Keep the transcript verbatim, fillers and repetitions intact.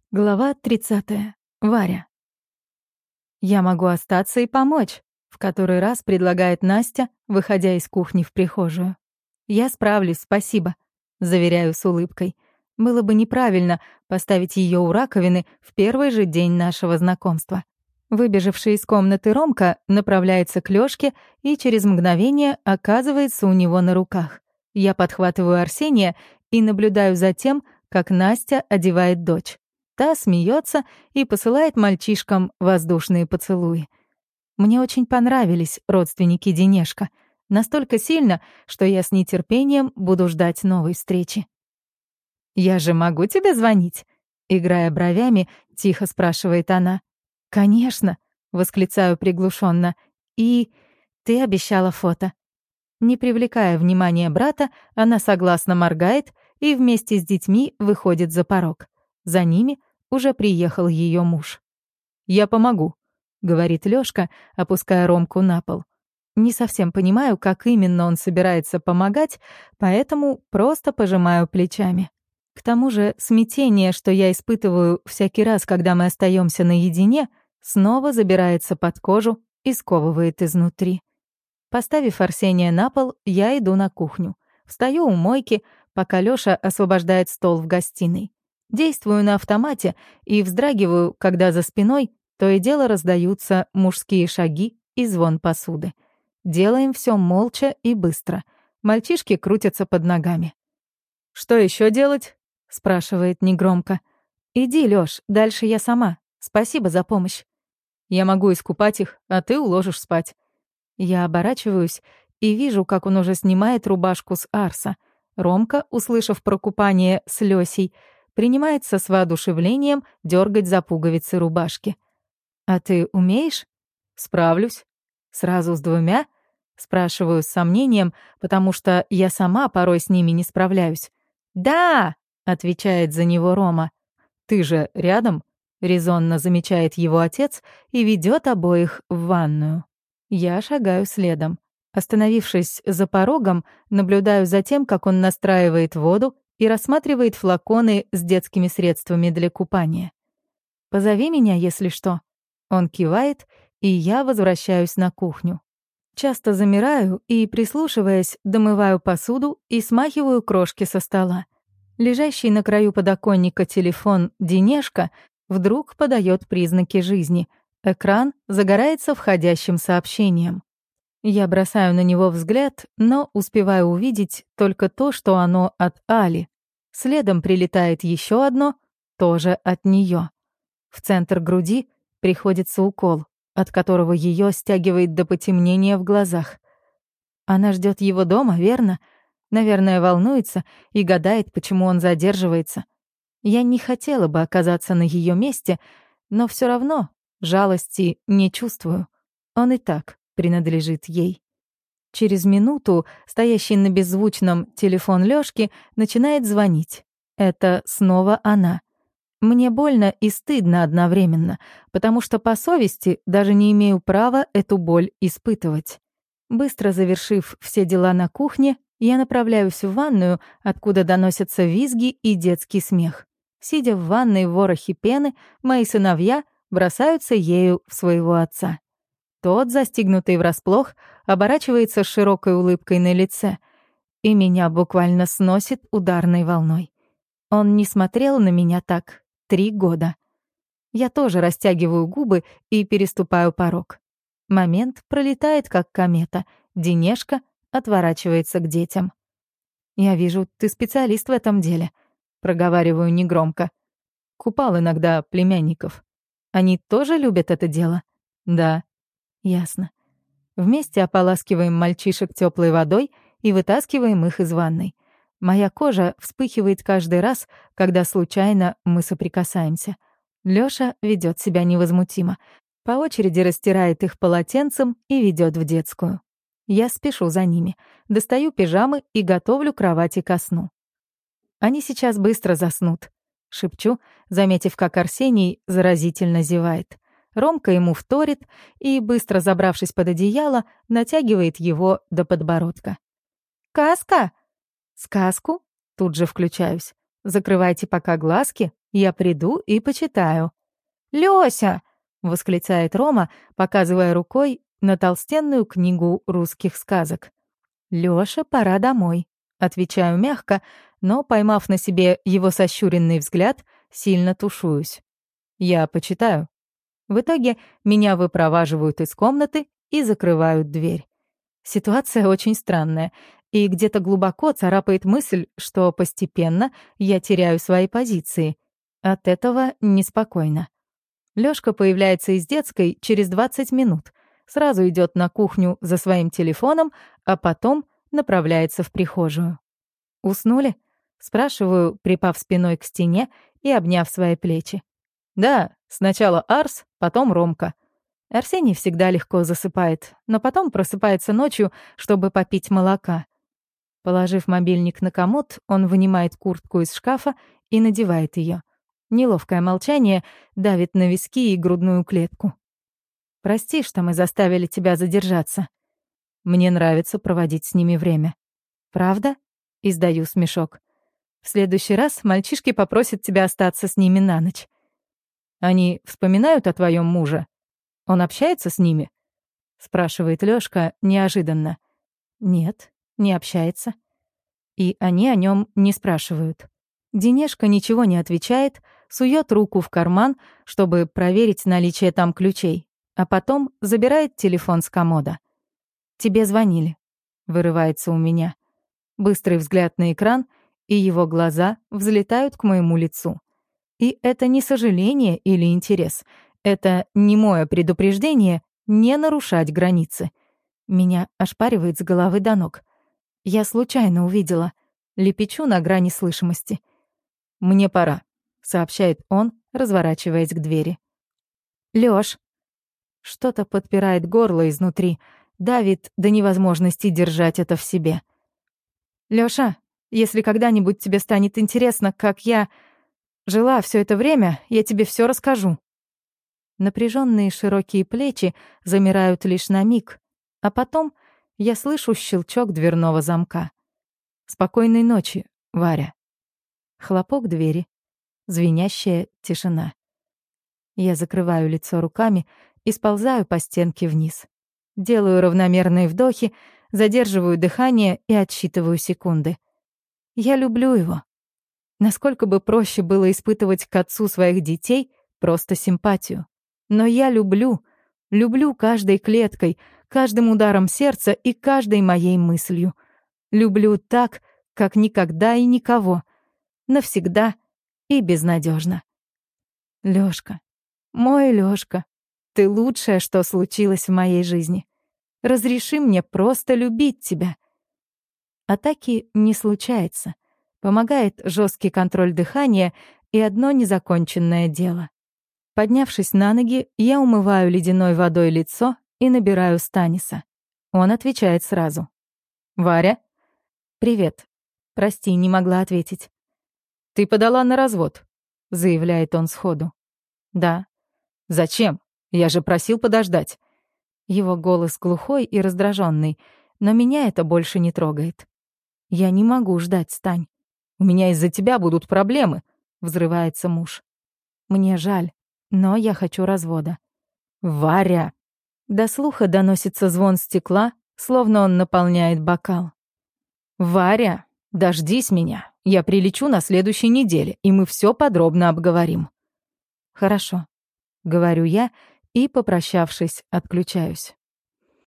Глава тридцатая. Варя. «Я могу остаться и помочь», — в который раз предлагает Настя, выходя из кухни в прихожую. «Я справлюсь, спасибо», — заверяю с улыбкой. Было бы неправильно поставить ее у раковины в первый же день нашего знакомства. Выбежавший из комнаты Ромка направляется к Лёшке и через мгновение оказывается у него на руках. Я подхватываю Арсения и наблюдаю за тем, как Настя одевает дочь. Та смеется и посылает мальчишкам воздушные поцелуи. Мне очень понравились родственники Денешка. Настолько сильно, что я с нетерпением буду ждать новой встречи. «Я же могу тебе звонить?» Играя бровями, тихо спрашивает она. «Конечно», — восклицаю приглушенно. «И ты обещала фото». Не привлекая внимания брата, она согласно моргает и вместе с детьми выходит за порог. За ними уже приехал ее муж. «Я помогу», — говорит Лёшка, опуская Ромку на пол. Не совсем понимаю, как именно он собирается помогать, поэтому просто пожимаю плечами. К тому же смятение, что я испытываю всякий раз, когда мы остаемся наедине, снова забирается под кожу и сковывает изнутри. Поставив Арсения на пол, я иду на кухню. Встаю у мойки, пока Лёша освобождает стол в гостиной. Действую на автомате и вздрагиваю, когда за спиной то и дело раздаются мужские шаги и звон посуды. Делаем все молча и быстро. Мальчишки крутятся под ногами. «Что еще делать?» — спрашивает негромко. «Иди, Лёш, дальше я сама. Спасибо за помощь». «Я могу искупать их, а ты уложишь спать». Я оборачиваюсь и вижу, как он уже снимает рубашку с Арса. Ромка, услышав про купание с Лёсей, принимается с воодушевлением дергать за пуговицы рубашки. «А ты умеешь?» «Справлюсь». «Сразу с двумя?» Спрашиваю с сомнением, потому что я сама порой с ними не справляюсь. «Да!» — отвечает за него Рома. «Ты же рядом?» — резонно замечает его отец и ведет обоих в ванную. Я шагаю следом. Остановившись за порогом, наблюдаю за тем, как он настраивает воду и рассматривает флаконы с детскими средствами для купания. «Позови меня, если что». Он кивает, и я возвращаюсь на кухню. Часто замираю и, прислушиваясь, домываю посуду и смахиваю крошки со стола. Лежащий на краю подоконника телефон Денешка вдруг подает признаки жизни. Экран загорается входящим сообщением. Я бросаю на него взгляд, но успеваю увидеть только то, что оно от Али. Следом прилетает еще одно, тоже от нее. В центр груди приходится укол, от которого ее стягивает до потемнения в глазах. Она ждет его дома, верно? Наверное, волнуется и гадает, почему он задерживается. Я не хотела бы оказаться на ее месте, но все равно жалости не чувствую. Он и так принадлежит ей. Через минуту стоящий на беззвучном телефон Лёшки начинает звонить. Это снова она. Мне больно и стыдно одновременно, потому что по совести даже не имею права эту боль испытывать. Быстро завершив все дела на кухне, я направляюсь в ванную, откуда доносятся визги и детский смех. Сидя в ванной в ворохе пены, мои сыновья бросаются ею в своего отца. Тот, застигнутый врасплох, оборачивается с широкой улыбкой на лице, и меня буквально сносит ударной волной. Он не смотрел на меня так три года. Я тоже растягиваю губы и переступаю порог. Момент пролетает, как комета. Денешка отворачивается к детям. «Я вижу, ты специалист в этом деле», — проговариваю негромко. «Купал иногда племянников. Они тоже любят это дело?» «Да». «Ясно». Вместе ополаскиваем мальчишек теплой водой и вытаскиваем их из ванной. Моя кожа вспыхивает каждый раз, когда случайно мы соприкасаемся. Лёша ведёт себя невозмутимо. По очереди растирает их полотенцем и ведёт в детскую. Я спешу за ними, достаю пижамы и готовлю кровати ко сну. «Они сейчас быстро заснут», — шепчу, заметив, как Арсений заразительно зевает. Ромка ему вторит и, быстро забравшись под одеяло, натягивает его до подбородка. «Каска!» «Сказку?» — тут же включаюсь. «Закрывайте пока глазки, Я приду и почитаю». «Лёся!» — восклицает Рома, показывая рукой на толстенную книгу русских сказок. «Лёша, пора домой», — отвечаю мягко, но, поймав на себе его сощуренный взгляд, сильно тушуюсь. «Я почитаю». В итоге меня выпроваживают из комнаты и закрывают дверь. Ситуация очень странная, и где-то глубоко царапает мысль, что постепенно я теряю свои позиции. От этого неспокойно. Лёшка появляется из детской через двадцать минут, сразу идёт на кухню за своим телефоном, а потом направляется в прихожую. «Уснули?» — спрашиваю, припав спиной к стене и обняв свои плечи. «Да, сначала Арс, потом Ромка». Арсений всегда легко засыпает, но потом просыпается ночью, чтобы попить молока. Положив мобильник на комод, он вынимает куртку из шкафа и надевает её. Неловкое молчание давит на виски и грудную клетку. «Прости, что мы заставили тебя задержаться. Мне нравится проводить с ними время». «Правда?» — издаю смешок. «В следующий раз мальчишки попросят тебя остаться с ними на ночь». «Они вспоминают о твоем муже? Он общается с ними?» — спрашивает Лёшка неожиданно. «Нет, не общается». И они о нём не спрашивают. Денежка ничего не отвечает, сует руку в карман, чтобы проверить наличие там ключей, а потом забирает телефон с комода. «Тебе звонили», — вырывается у меня. Быстрый взгляд на экран, и его глаза взлетают к моему лицу. И это не сожаление или интерес. Это немое предупреждение не нарушать границы. Меня ошпаривает с головы до ног. Я случайно увидела. Лепечу на грани слышимости. «Мне пора», — сообщает он, разворачиваясь к двери. «Лёш». Что-то подпирает горло изнутри, давит до невозможности держать это в себе. «Лёша, если когда-нибудь тебе станет интересно, как я жила всё это время, я тебе всё расскажу». Напряжённые широкие плечи замирают лишь на миг, а потом я слышу щелчок дверного замка. «Спокойной ночи, Варя». Хлопок двери, звенящая тишина. Я закрываю лицо руками и сползаю по стенке вниз. Делаю равномерные вдохи, задерживаю дыхание и отсчитываю секунды. Я люблю его. Насколько бы проще было испытывать к отцу своих детей просто симпатию. Но я люблю, люблю каждой клеткой, каждым ударом сердца и каждой моей мыслью. Люблю так, как никогда и никого. Навсегда и безнадежно. Лёшка, мой Лёшка, ты лучшее, что случилось в моей жизни. Разреши мне просто любить тебя. Атаки не случается. Помогает жесткий контроль дыхания и одно незаконченное дело. Поднявшись на ноги, я умываю ледяной водой лицо и набираю Станиса. Он отвечает сразу. «Варя?» «Привет. Прости, не могла ответить». «Ты подала на развод», — заявляет он сходу. «Да». «Зачем? Я же просил подождать». Его голос глухой и раздраженный, но меня это больше не трогает. «Я не могу ждать, Стань». «У меня из-за тебя будут проблемы», — взрывается муж. «Мне жаль, но я хочу развода». «Варя!» До слуха доносится звон стекла, словно он наполняет бокал. «Варя, дождись меня. Я прилечу на следующей неделе, и мы все подробно обговорим». «Хорошо», — говорю я и, попрощавшись, отключаюсь.